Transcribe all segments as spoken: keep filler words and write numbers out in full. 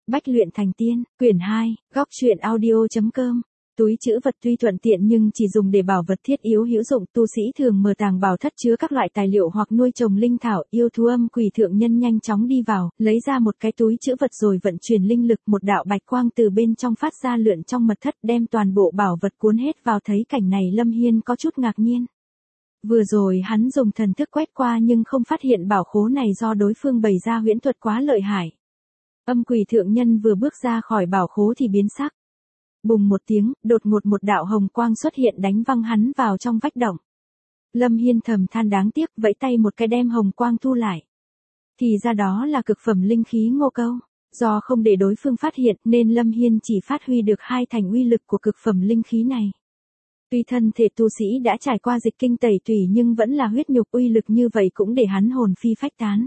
Bách luyện thành tiên, quyển hai, góc truyện audio.com. Túi trữ vật tuy thuận tiện nhưng chỉ dùng để bảo vật thiết yếu hữu dụng, tu sĩ thường mở tàng bảo thất chứa các loại tài liệu hoặc nuôi trồng linh thảo, yêu thú âm quỷ thượng nhân nhanh chóng đi vào, lấy ra một cái túi trữ vật rồi vận chuyển linh lực, một đạo bạch quang từ bên trong phát ra lượn trong mật thất đem toàn bộ bảo vật cuốn hết vào. Thấy cảnh này Lâm Hiên có chút ngạc nhiên. Vừa rồi hắn dùng thần thức quét qua nhưng không phát hiện bảo khố này do đối phương bày ra huyễn thuật quá lợi hại. Âm quỷ thượng nhân vừa bước ra khỏi bảo khố thì biến sắc. Bùng một tiếng, đột ngột một đạo hồng quang xuất hiện đánh văng hắn vào trong vách động. Lâm Hiên thầm than đáng tiếc, vẫy tay một cái đem hồng quang thu lại. Thì ra đó là cực phẩm linh khí ngô câu. Do không để đối phương phát hiện nên Lâm Hiên chỉ phát huy được hai thành uy lực của cực phẩm linh khí này. Tuy thân thể tu sĩ đã trải qua dịch kinh tẩy tủy nhưng vẫn là huyết nhục, uy lực như vậy cũng để hắn hồn phi phách tán.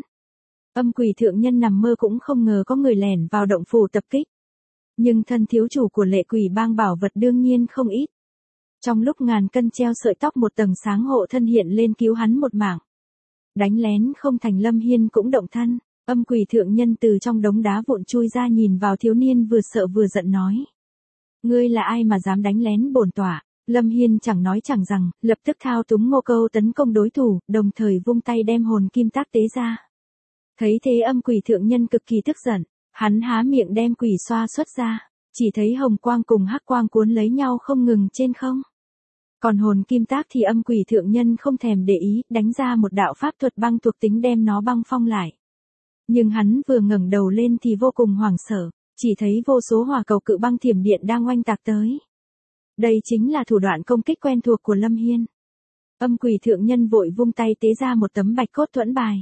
Âm quỷ thượng nhân nằm mơ cũng không ngờ có người lẻn vào động phủ tập kích. Nhưng thân thiếu chủ của Lệ Quỷ Bang bảo vật đương nhiên không ít. Trong lúc ngàn cân treo sợi tóc một tầng sáng hộ thân hiện lên cứu hắn một mạng. Đánh lén không thành, Lâm Hiên cũng động thân. Âm quỷ thượng nhân từ trong đống đá vụn chui ra nhìn vào thiếu niên vừa sợ vừa giận nói. Ngươi là ai mà dám đánh lén bổn tọa? Lâm Hiên chẳng nói chẳng rằng, lập tức thao túng ngô câu tấn công đối thủ, đồng thời vung tay đem hồn kim tác tế ra. Thấy thế âm quỷ thượng nhân cực kỳ tức giận, hắn há miệng đem quỷ xoa xuất ra, chỉ thấy hồng quang cùng hắc quang cuốn lấy nhau không ngừng trên không. Còn hồn kim tác thì âm quỷ thượng nhân không thèm để ý, đánh ra một đạo pháp thuật băng thuộc tính đem nó băng phong lại. Nhưng hắn vừa ngẩng đầu lên thì vô cùng hoảng sợ, chỉ thấy vô số hỏa cầu cự băng thiểm điện đang oanh tạc tới. Đây chính là thủ đoạn công kích quen thuộc của Lâm Hiên. Âm quỷ thượng nhân vội vung tay tế ra một tấm bạch cốt thuẫn bài.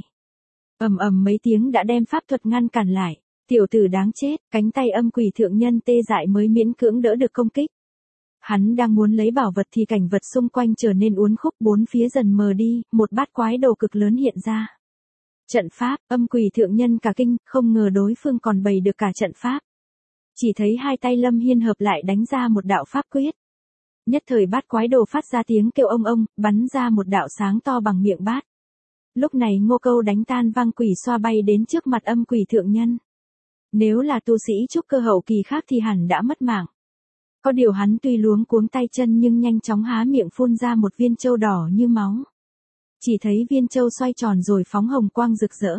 Ầm ầm mấy tiếng đã đem pháp thuật ngăn cản lại. Tiểu tử đáng chết, cánh tay âm quỷ thượng nhân tê dại mới miễn cưỡng đỡ được công kích. Hắn đang muốn lấy bảo vật thì cảnh vật xung quanh trở nên uốn khúc, bốn phía dần mờ đi, một bát quái đồ cực lớn hiện ra. Trận pháp, âm quỷ thượng nhân cả kinh, không ngờ đối phương còn bày được cả trận pháp. Chỉ thấy hai tay Lâm Hiên hợp lại đánh ra một đạo pháp quyết. Nhất thời bát quái đồ phát ra tiếng kêu ông ông, bắn ra một đạo sáng to bằng miệng bát. Lúc này ngô câu đánh tan văng quỷ xoa bay đến trước mặt âm quỷ thượng nhân. Nếu là tu sĩ trúc cơ hậu kỳ khác thì hẳn đã mất mạng. Có điều hắn tuy luống cuống tay chân nhưng nhanh chóng há miệng phun ra một viên châu đỏ như máu. Chỉ thấy viên châu xoay tròn rồi phóng hồng quang rực rỡ.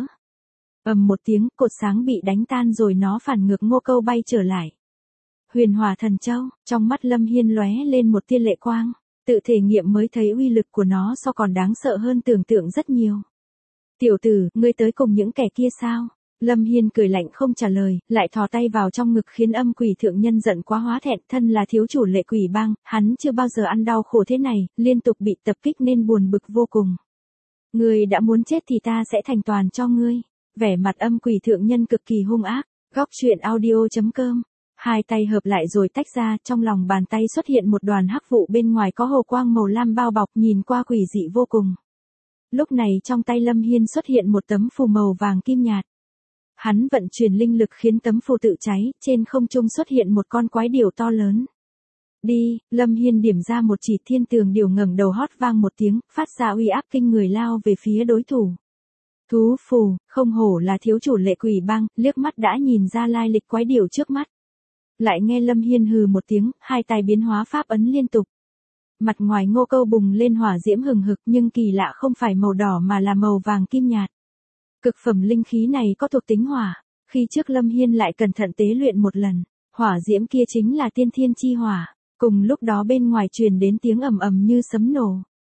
Ầm một tiếng, cột sáng bị đánh tan rồi nó phản ngược ngô câu bay trở lại. Huyền Hỏa Thần Châu, trong mắt Lâm Hiên lóe lên một tia lệ quang, tự thể nghiệm mới thấy uy lực của nó so còn đáng sợ hơn tưởng tượng rất nhiều. Tiểu tử, ngươi tới cùng những kẻ kia sao? Lâm Hiên cười lạnh không trả lời, lại thò tay vào trong ngực khiến âm quỷ thượng nhân giận quá hóa thẹn. Thân là thiếu chủ Lệ Quỷ Bang, hắn chưa bao giờ ăn đau khổ thế này, liên tục bị tập kích nên buồn bực vô cùng. Ngươi đã muốn chết thì ta sẽ thành toàn cho ngươi. Vẻ mặt âm quỷ thượng nhân cực kỳ hung ác. Góc truyện audio.com. Hai tay hợp lại rồi tách ra, trong lòng bàn tay xuất hiện một đoàn hắc vụ, bên ngoài có hồ quang màu lam bao bọc, nhìn qua quỷ dị vô cùng. Lúc này trong tay Lâm Hiên xuất hiện một tấm phù màu vàng kim nhạt. Hắn vận chuyển linh lực khiến tấm phù tự cháy, trên không trung xuất hiện một con quái điểu to lớn. Đi, Lâm Hiên điểm ra một chỉ, thiên tường điểu ngẩng đầu hót vang một tiếng, phát ra uy áp kinh người lao về phía đối thủ. Thú phù, không hổ là thiếu chủ Lệ Quỷ Bang, liếc mắt đã nhìn ra lai lịch quái điểu trước mắt. Lại nghe Lâm Hiên hừ một tiếng, hai tay biến hóa pháp ấn liên tục. Mặt ngoài ngô câu bùng lên hỏa diễm hừng hực nhưng kỳ lạ không phải màu đỏ mà là màu vàng kim nhạt. Cực phẩm linh khí này có thuộc tính hỏa, khi trước Lâm Hiên lại cẩn thận tế luyện một lần, hỏa diễm kia chính là tiên thiên chi hỏa. Cùng lúc đó bên ngoài truyền đến tiếng ầm ầm như sấm nổ.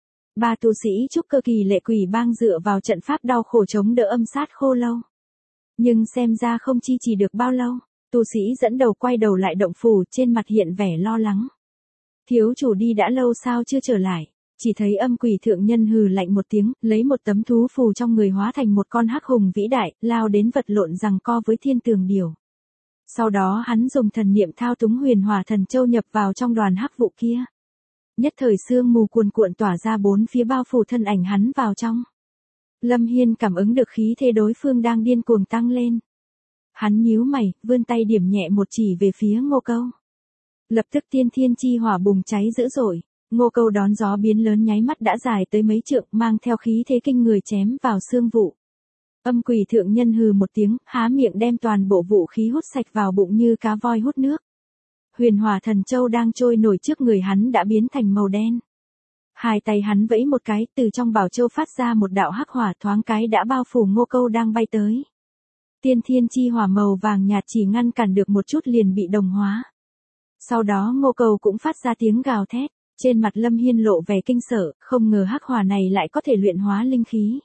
Ba tu sĩ trúc cơ kỳ Lệ Quỷ Bang dựa vào trận pháp đau khổ chống đỡ âm sát khô lâu. Nhưng xem ra không chi trì được bao lâu, tu sĩ dẫn đầu quay đầu lại động phủ, trên mặt hiện vẻ lo lắng. Thiếu chủ đi đã lâu sao chưa trở lại? Chỉ thấy âm quỷ thượng nhân hừ lạnh một tiếng, lấy một tấm thú phù trong người hóa thành một con hắc hùng vĩ đại, lao đến vật lộn giằng co với thiên tường điểu. Sau đó hắn dùng thần niệm thao túng Huyền Hỏa Thần Châu nhập vào trong đoàn hắc vụ kia. Nhất thời sương mù cuồn cuộn tỏa ra bốn phía bao phủ thân ảnh hắn vào trong. Lâm Hiên cảm ứng được khí thế đối phương đang điên cuồng tăng lên. Hắn nhíu mày, vươn tay điểm nhẹ một chỉ về phía ngô câu. Lập tức tiên thiên chi hỏa bùng cháy dữ dội, ngô câu đón gió biến lớn nháy mắt đã dài tới mấy trượng, mang theo khí thế kinh người chém vào sương vụ. Âm quỷ thượng nhân hừ một tiếng, há miệng đem toàn bộ vũ khí hút sạch vào bụng như cá voi hút nước. Huyền Hỏa Thần Châu đang trôi nổi trước người hắn đã biến thành màu đen. Hai tay hắn vẫy một cái, từ trong bảo châu phát ra một đạo hắc hỏa thoáng cái đã bao phủ Ngô Câu đang bay tới. Tiên thiên chi hỏa màu vàng nhạt chỉ ngăn cản được một chút liền bị đồng hóa. Sau đó Ngô Câu cũng phát ra tiếng gào thét, trên mặt Lâm Hiên lộ vẻ kinh sợ, không ngờ hắc hỏa này lại có thể luyện hóa linh khí.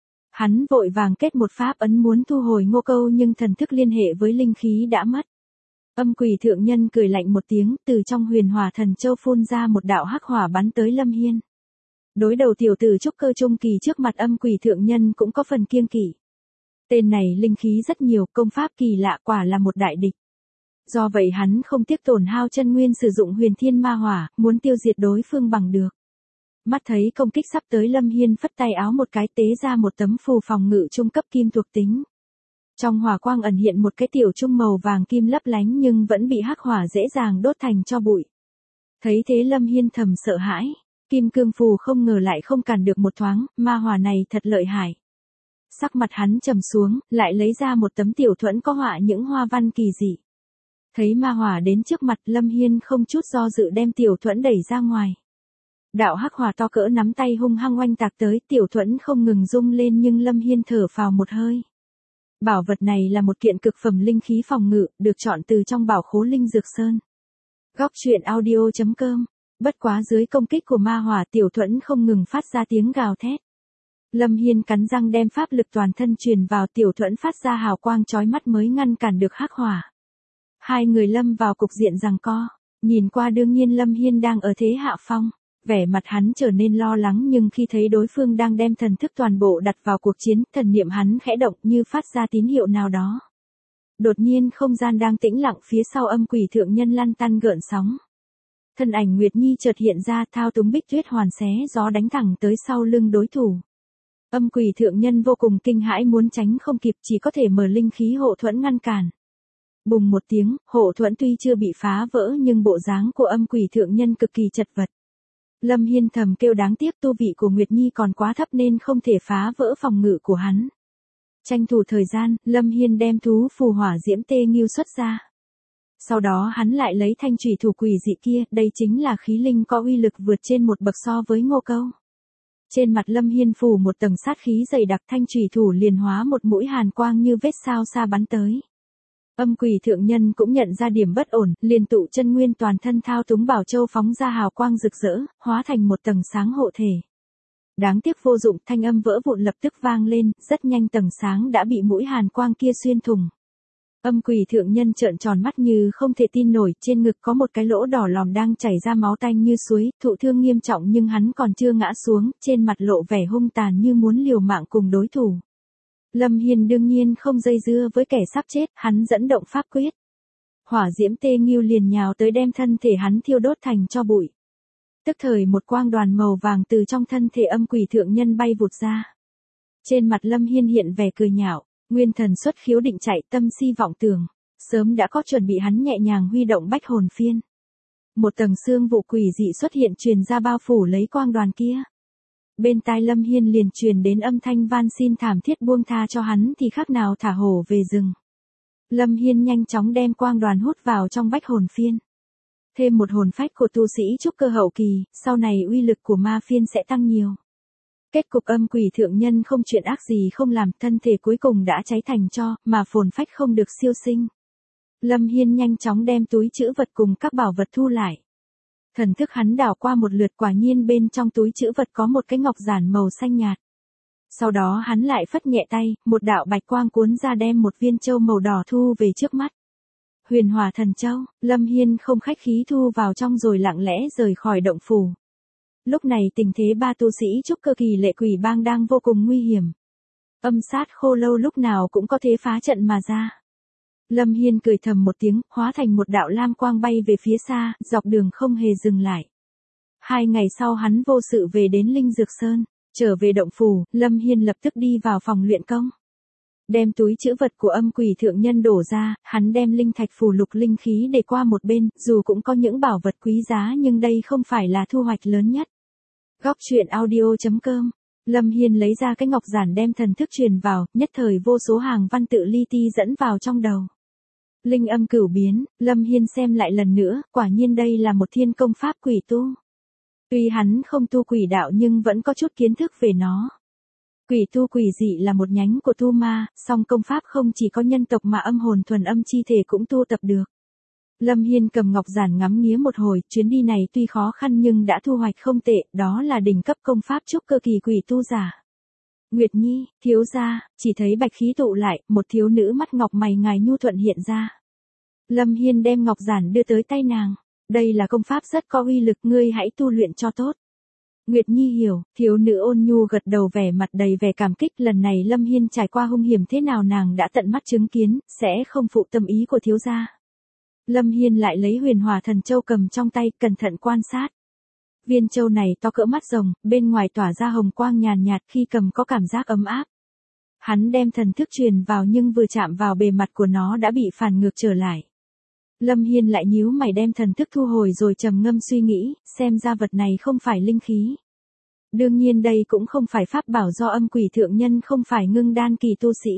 Hắn vội vàng kết một pháp ấn muốn thu hồi Ngô Câu nhưng thần thức liên hệ với linh khí đã mất. Âm quỷ thượng nhân cười lạnh một tiếng, từ trong Huyền Hỏa Thần Châu phun ra một đạo hắc hỏa bắn tới Lâm Hiên. Đối đầu tiểu tử trúc cơ trung kỳ trước mặt âm quỷ thượng nhân cũng có phần kiêng kỵ. Tên này linh khí rất nhiều, công pháp kỳ lạ, quả là một đại địch. Do vậy hắn không tiếc tổn hao chân nguyên sử dụng Huyền Thiên Ma Hỏa, muốn tiêu diệt đối phương bằng được. Mắt thấy công kích sắp tới, Lâm Hiên phất tay áo một cái tế ra một tấm phù phòng ngự trung cấp kim thuộc tính. Trong hỏa quang ẩn hiện một cái tiểu trung màu vàng kim lấp lánh nhưng vẫn bị hắc hỏa dễ dàng đốt thành tro bụi. Thấy thế Lâm Hiên thầm sợ hãi, kim cương phù không ngờ lại không cản được một thoáng, ma hỏa này thật lợi hại. Sắc mặt hắn trầm xuống, lại lấy ra một tấm tiểu thuẫn có họa những hoa văn kỳ dị. Thấy ma hỏa đến trước mặt, Lâm Hiên không chút do dự đem tiểu thuẫn đẩy ra ngoài. Đạo hắc hỏa to cỡ nắm tay hung hăng oanh tạc tới, tiểu thuẫn không ngừng rung lên nhưng Lâm Hiên thở phào một hơi. Bảo vật này là một kiện cực phẩm linh khí phòng ngự, được chọn từ trong bảo khố Linh Dược Sơn. Góc truyện audio chấm com. Bất quá dưới công kích của ma hỏa, tiểu thuẫn không ngừng phát ra tiếng gào thét. Lâm Hiên cắn răng đem pháp lực toàn thân truyền vào, tiểu thuẫn phát ra hào quang chói mắt mới ngăn cản được hắc hỏa. Hai người lâm vào cục diện giằng co, nhìn qua đương nhiên Lâm Hiên đang ở thế hạ phong. Vẻ mặt hắn trở nên lo lắng nhưng khi thấy đối phương đang đem thần thức toàn bộ đặt vào cuộc chiến, thần niệm hắn khẽ động như phát ra tín hiệu nào đó. Đột nhiên không gian đang tĩnh lặng phía sau âm quỷ thượng nhân lăn tăn gợn sóng. Thân ảnh Nguyệt Nhi chợt hiện ra, thao túng bích tuyết hoàn xé gió đánh thẳng tới sau lưng đối thủ. Âm quỷ thượng nhân vô cùng kinh hãi, muốn tránh không kịp, chỉ có thể mở linh khí hộ thuẫn ngăn cản. Bùng một tiếng, hộ thuẫn tuy chưa bị phá vỡ nhưng bộ dáng của âm quỷ thượng nhân cực kỳ chật vật. Lâm Hiên thầm kêu đáng tiếc, tu vị của Nguyệt Nhi còn quá thấp nên không thể phá vỡ phòng ngự của hắn. Tranh thủ thời gian, Lâm Hiên đem thú phù hỏa diễm tê nghiêu xuất ra. Sau đó hắn lại lấy thanh chủy thủ quỷ dị kia, đây chính là khí linh có uy lực vượt trên một bậc so với Ngô Câu. Trên mặt Lâm Hiên phủ một tầng sát khí dày đặc, thanh chủy thủ liền hóa một mũi hàn quang như vết sao xa bắn tới. Âm quỷ thượng nhân cũng nhận ra điểm bất ổn, liền tụ chân nguyên toàn thân thao túng bảo châu phóng ra hào quang rực rỡ, hóa thành một tầng sáng hộ thể. Đáng tiếc vô dụng, thanh âm vỡ vụn lập tức vang lên, rất nhanh tầng sáng đã bị mũi hàn quang kia xuyên thủng. Âm quỷ thượng nhân trợn tròn mắt như không thể tin nổi, trên ngực có một cái lỗ đỏ lòm đang chảy ra máu tanh như suối, thụ thương nghiêm trọng nhưng hắn còn chưa ngã xuống, trên mặt lộ vẻ hung tàn như muốn liều mạng cùng đối thủ. Lâm Hiên đương nhiên không dây dưa với kẻ sắp chết, hắn dẫn động pháp quyết. Hỏa diễm tê nghiêu liền nhào tới đem thân thể hắn thiêu đốt thành tro bụi. Tức thời một quang đoàn màu vàng từ trong thân thể âm quỷ thượng nhân bay vụt ra. Trên mặt Lâm Hiên hiện vẻ cười nhạo, nguyên thần xuất khiếu định chạy, tâm si vọng tưởng. Sớm đã có chuẩn bị, hắn nhẹ nhàng huy động bách hồn phiên. Một tầng xương vụ quỷ dị xuất hiện truyền ra bao phủ lấy quang đoàn kia. Bên tai Lâm Hiên liền truyền đến âm thanh van xin thảm thiết, buông tha cho hắn thì khác nào thả hổ về rừng. Lâm Hiên nhanh chóng đem quang đoàn hút vào trong bách hồn phiên. Thêm một hồn phách của tu sĩ trúc cơ hậu kỳ, sau này uy lực của ma phiên sẽ tăng nhiều. Kết cục âm quỷ thượng nhân không chuyện ác gì không làm, thân thể cuối cùng đã cháy thành tro, mà hồn phách không được siêu sinh. Lâm Hiên nhanh chóng đem túi trữ vật cùng các bảo vật thu lại. Thần thức hắn đảo qua một lượt, quả nhiên bên trong túi trữ vật có một cái ngọc giản màu xanh nhạt. Sau đó hắn lại phất nhẹ tay, một đạo bạch quang cuốn ra đem một viên châu màu đỏ thu về trước mắt. Huyền Hỏa Thần Châu, Lâm Hiên không khách khí thu vào trong rồi lặng lẽ rời khỏi động phủ. Lúc này tình thế ba tu sĩ trúc cơ kỳ Lệ Quỷ Bang đang vô cùng nguy hiểm. Âm sát khô lâu lúc nào cũng có thể phá trận mà ra. Lâm Hiên cười thầm một tiếng, hóa thành một đạo lam quang bay về phía xa, dọc đường không hề dừng lại. Hai ngày sau hắn vô sự về đến Linh Dược Sơn, trở về động phủ, Lâm Hiên lập tức đi vào phòng luyện công. Đem túi trữ vật của âm quỷ thượng nhân đổ ra, hắn đem linh thạch phù lục linh khí để qua một bên, dù cũng có những bảo vật quý giá nhưng đây không phải là thu hoạch lớn nhất. Góc truyện audio chấm com Lâm Hiên lấy ra cái ngọc giản đem thần thức truyền vào, nhất thời vô số hàng văn tự li ti dẫn vào trong đầu. Linh âm cửu biến, Lâm Hiên xem lại lần nữa, quả nhiên đây là một thiên công pháp quỷ tu. Tuy hắn không tu quỷ đạo nhưng vẫn có chút kiến thức về nó. Quỷ tu quỷ dị là một nhánh của tu ma, song công pháp không chỉ có nhân tộc mà âm hồn thuần âm chi thể cũng tu tập được. Lâm Hiên cầm ngọc giản ngắm nghía một hồi, chuyến đi này tuy khó khăn nhưng đã thu hoạch không tệ, đó là đỉnh cấp công pháp trúc cơ kỳ quỷ tu giả. Nguyệt Nhi, thiếu gia, chỉ thấy bạch khí tụ lại, một thiếu nữ mắt ngọc mày ngài nhu thuận hiện ra. Lâm Hiên đem ngọc giản đưa tới tay nàng. Đây là công pháp rất có uy lực, ngươi hãy tu luyện cho tốt. Nguyệt Nhi hiểu, thiếu nữ ôn nhu gật đầu vẻ mặt đầy vẻ cảm kích, lần này Lâm Hiên trải qua hung hiểm thế nào nàng đã tận mắt chứng kiến, sẽ không phụ tâm ý của thiếu gia. Lâm Hiên lại lấy huyền hỏa thần châu cầm trong tay, cẩn thận quan sát. Viên châu này to cỡ mắt rồng, bên ngoài tỏa ra hồng quang nhàn nhạt, khi cầm có cảm giác ấm áp. Hắn đem thần thức truyền vào nhưng vừa chạm vào bề mặt của nó đã bị phản ngược trở lại. Lâm Hiên lại nhíu mày đem thần thức thu hồi rồi trầm ngâm suy nghĩ, xem ra vật này không phải linh khí. Đương nhiên đây cũng không phải pháp bảo do âm quỷ thượng nhân không phải ngưng đan kỳ tu sĩ.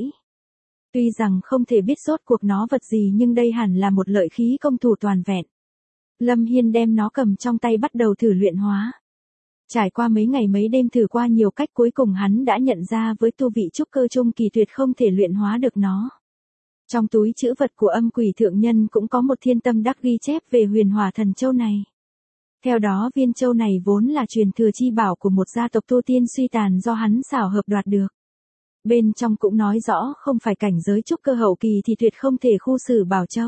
Tuy rằng không thể biết rốt cuộc nó vật gì nhưng đây hẳn là một lợi khí công thủ toàn vẹn. Lâm Hiên đem nó cầm trong tay bắt đầu thử luyện hóa. Trải qua mấy ngày mấy đêm thử qua nhiều cách cuối cùng hắn đã nhận ra với tu vị trúc cơ trung kỳ tuyệt không thể luyện hóa được nó. Trong túi trữ vật của âm quỷ thượng nhân cũng có một thiên tâm đắc ghi chép về huyền hỏa thần châu này. Theo đó viên châu này vốn là truyền thừa chi bảo của một gia tộc tu tiên suy tàn do hắn xảo hợp đoạt được. Bên trong cũng nói rõ không phải cảnh giới trúc cơ hậu kỳ thì tuyệt không thể khu xử bảo châu.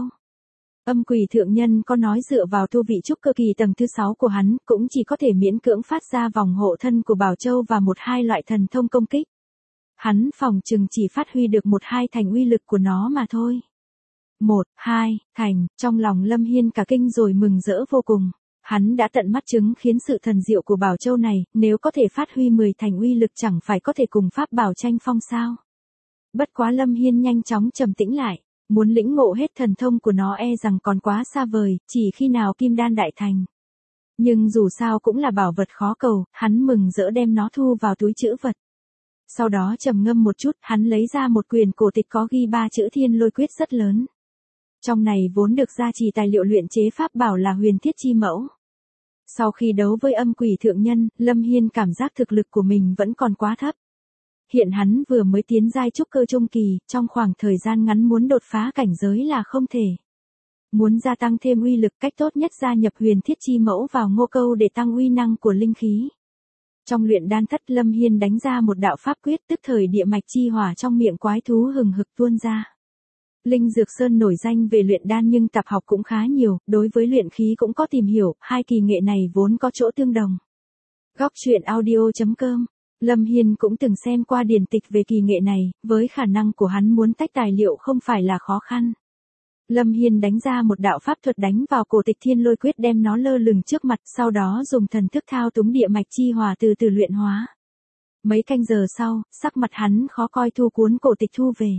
Âm quỷ thượng nhân có nói dựa vào tu vị trúc cơ kỳ tầng thứ sáu của hắn cũng chỉ có thể miễn cưỡng phát ra vòng hộ thân của bảo châu và một hai loại thần thông công kích. Hắn phòng chừng chỉ phát huy được một hai thành uy lực của nó mà thôi. Một, hai, thành, trong lòng Lâm Hiên cả kinh rồi mừng rỡ vô cùng. Hắn đã tận mắt chứng khiến sự thần diệu của bảo châu này, nếu có thể phát huy mười thành uy lực chẳng phải có thể cùng pháp bảo tranh phong sao. Bất quá Lâm Hiên nhanh chóng trầm tĩnh lại, muốn lĩnh ngộ hết thần thông của nó e rằng còn quá xa vời, chỉ khi nào kim đan đại thành. Nhưng dù sao cũng là bảo vật khó cầu, hắn mừng rỡ đem nó thu vào túi trữ vật. Sau đó trầm ngâm một chút, hắn lấy ra một quyển cổ tịch có ghi ba chữ Thiên Lôi Quyết rất lớn. Trong này vốn được gia trì tài liệu luyện chế pháp bảo là Huyền Thiết Chi Mẫu. Sau khi đấu với âm quỷ thượng nhân, Lâm Hiên cảm giác thực lực của mình vẫn còn quá thấp. Hiện hắn vừa mới tiến giai trúc cơ trung kỳ, trong khoảng thời gian ngắn muốn đột phá cảnh giới là không thể. Muốn gia tăng thêm uy lực, cách tốt nhất gia nhập Huyền Thiết Chi Mẫu vào ngô câu để tăng uy năng của linh khí. Trong luyện đan thất Lâm Hiên đánh ra một đạo pháp quyết, tức thời địa mạch chi hỏa trong miệng quái thú hừng hực tuôn ra. Linh Dược Sơn nổi danh về luyện đan nhưng tạp học cũng khá nhiều, đối với luyện khí cũng có tìm hiểu, hai kỳ nghệ này vốn có chỗ tương đồng. Góc truyện audio chấm com. Lâm Hiên cũng từng xem qua điển tịch về kỳ nghệ này, với khả năng của hắn muốn tách tài liệu không phải là khó khăn. Lâm Hiên đánh ra một đạo pháp thuật đánh vào cổ tịch Thiên Lôi Quyết đem nó lơ lửng trước mặt, sau đó dùng thần thức thao túng địa mạch chi hỏa từ từ luyện hóa. Mấy canh giờ sau, sắc mặt hắn khó coi thu cuốn cổ tịch thu về.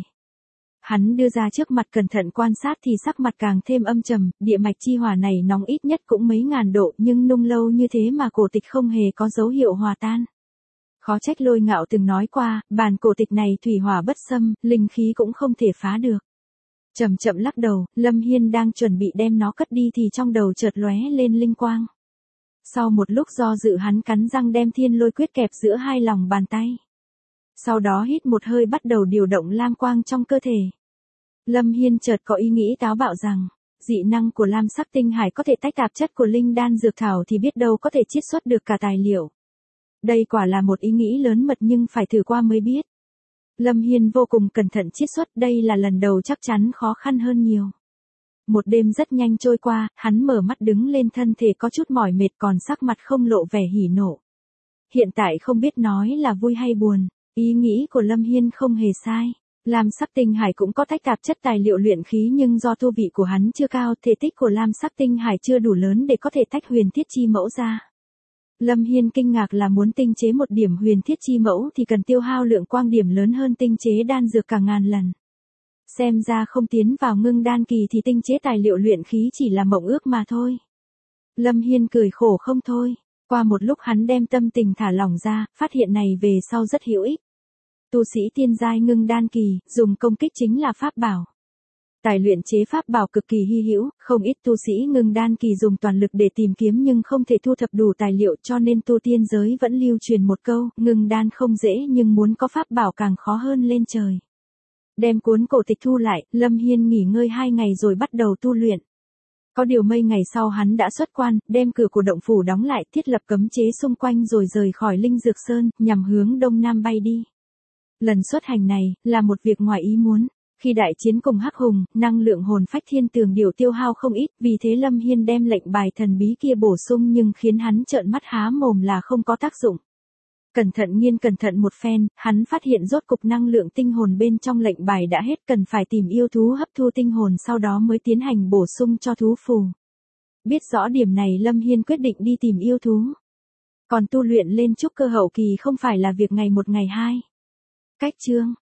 Hắn đưa ra trước mặt cẩn thận quan sát thì sắc mặt càng thêm âm trầm, địa mạch chi hỏa này nóng ít nhất cũng mấy ngàn độ nhưng nung lâu như thế mà cổ tịch không hề có dấu hiệu hòa tan. Khó trách Lôi Ngạo từng nói qua, bản cổ tịch này thủy hỏa bất xâm, linh khí cũng không thể phá được. Chậm chậm lắc đầu, Lâm Hiên đang chuẩn bị đem nó cất đi thì trong đầu chợt lóe lên linh quang. Sau một lúc do dự hắn cắn răng đem Thiên Lôi Quyết kẹp giữa hai lòng bàn tay. Sau đó hít một hơi bắt đầu điều động lam quang trong cơ thể. Lâm Hiên chợt có ý nghĩ táo bạo rằng, dị năng của lam sắc tinh hải có thể tách tạp chất của linh đan dược thảo thì biết đâu có thể chiết xuất được cả tài liệu. Đây quả là một ý nghĩ lớn mật nhưng phải thử qua mới biết. Lâm Hiên vô cùng cẩn thận chiết xuất, đây là lần đầu chắc chắn khó khăn hơn nhiều. Một đêm rất nhanh trôi qua, hắn mở mắt đứng lên thân thể có chút mỏi mệt còn sắc mặt không lộ vẻ hỉ nộ. Hiện tại không biết nói là vui hay buồn, ý nghĩ của Lâm Hiên không hề sai. Lam sắc tinh hải cũng có tách tạp chất tài liệu luyện khí nhưng do tu vị của hắn chưa cao, thể tích của lam sắc tinh hải chưa đủ lớn để có thể tách Huyền Thiết Chi Mẫu ra. Lâm Hiên kinh ngạc là muốn tinh chế một điểm Huyền Thiết Chi Mẫu thì cần tiêu hao lượng quang điểm lớn hơn tinh chế đan dược cả ngàn lần. Xem ra không tiến vào ngưng đan kỳ thì tinh chế tài liệu luyện khí chỉ là mộng ước mà thôi. Lâm Hiên cười khổ không thôi. Qua một lúc hắn đem tâm tình thả lỏng ra, phát hiện này về sau rất hữu ích. Tu sĩ tiên giai ngưng đan kỳ, dùng công kích chính là pháp bảo. Tài luyện chế pháp bảo cực kỳ hy hữu, không ít tu sĩ ngưng đan kỳ dùng toàn lực để tìm kiếm nhưng không thể thu thập đủ tài liệu, cho nên tu tiên giới vẫn lưu truyền một câu, ngưng đan không dễ nhưng muốn có pháp bảo càng khó hơn lên trời. Đem cuốn cổ tịch thu lại, Lâm Hiên nghỉ ngơi hai ngày rồi bắt đầu tu luyện. Có điều mấy ngày sau hắn đã xuất quan, đem cửa của động phủ đóng lại, thiết lập cấm chế xung quanh rồi rời khỏi Linh Dược Sơn, nhằm hướng đông nam bay đi. Lần xuất hành này, là một việc ngoài ý muốn. Khi đại chiến cùng Hắc Hùng, năng lượng hồn phách thiên tường điều tiêu hao không ít, vì thế Lâm Hiên đem lệnh bài thần bí kia bổ sung nhưng khiến hắn trợn mắt há mồm là không có tác dụng. Cẩn thận nghiên cẩn thận một phen, hắn phát hiện rốt cục năng lượng tinh hồn bên trong lệnh bài đã hết, cần phải tìm yêu thú hấp thu tinh hồn sau đó mới tiến hành bổ sung cho thú phù. Biết rõ điểm này Lâm Hiên quyết định đi tìm yêu thú. Còn tu luyện lên trúc cơ hậu kỳ không phải là việc ngày một ngày hai. Cách chương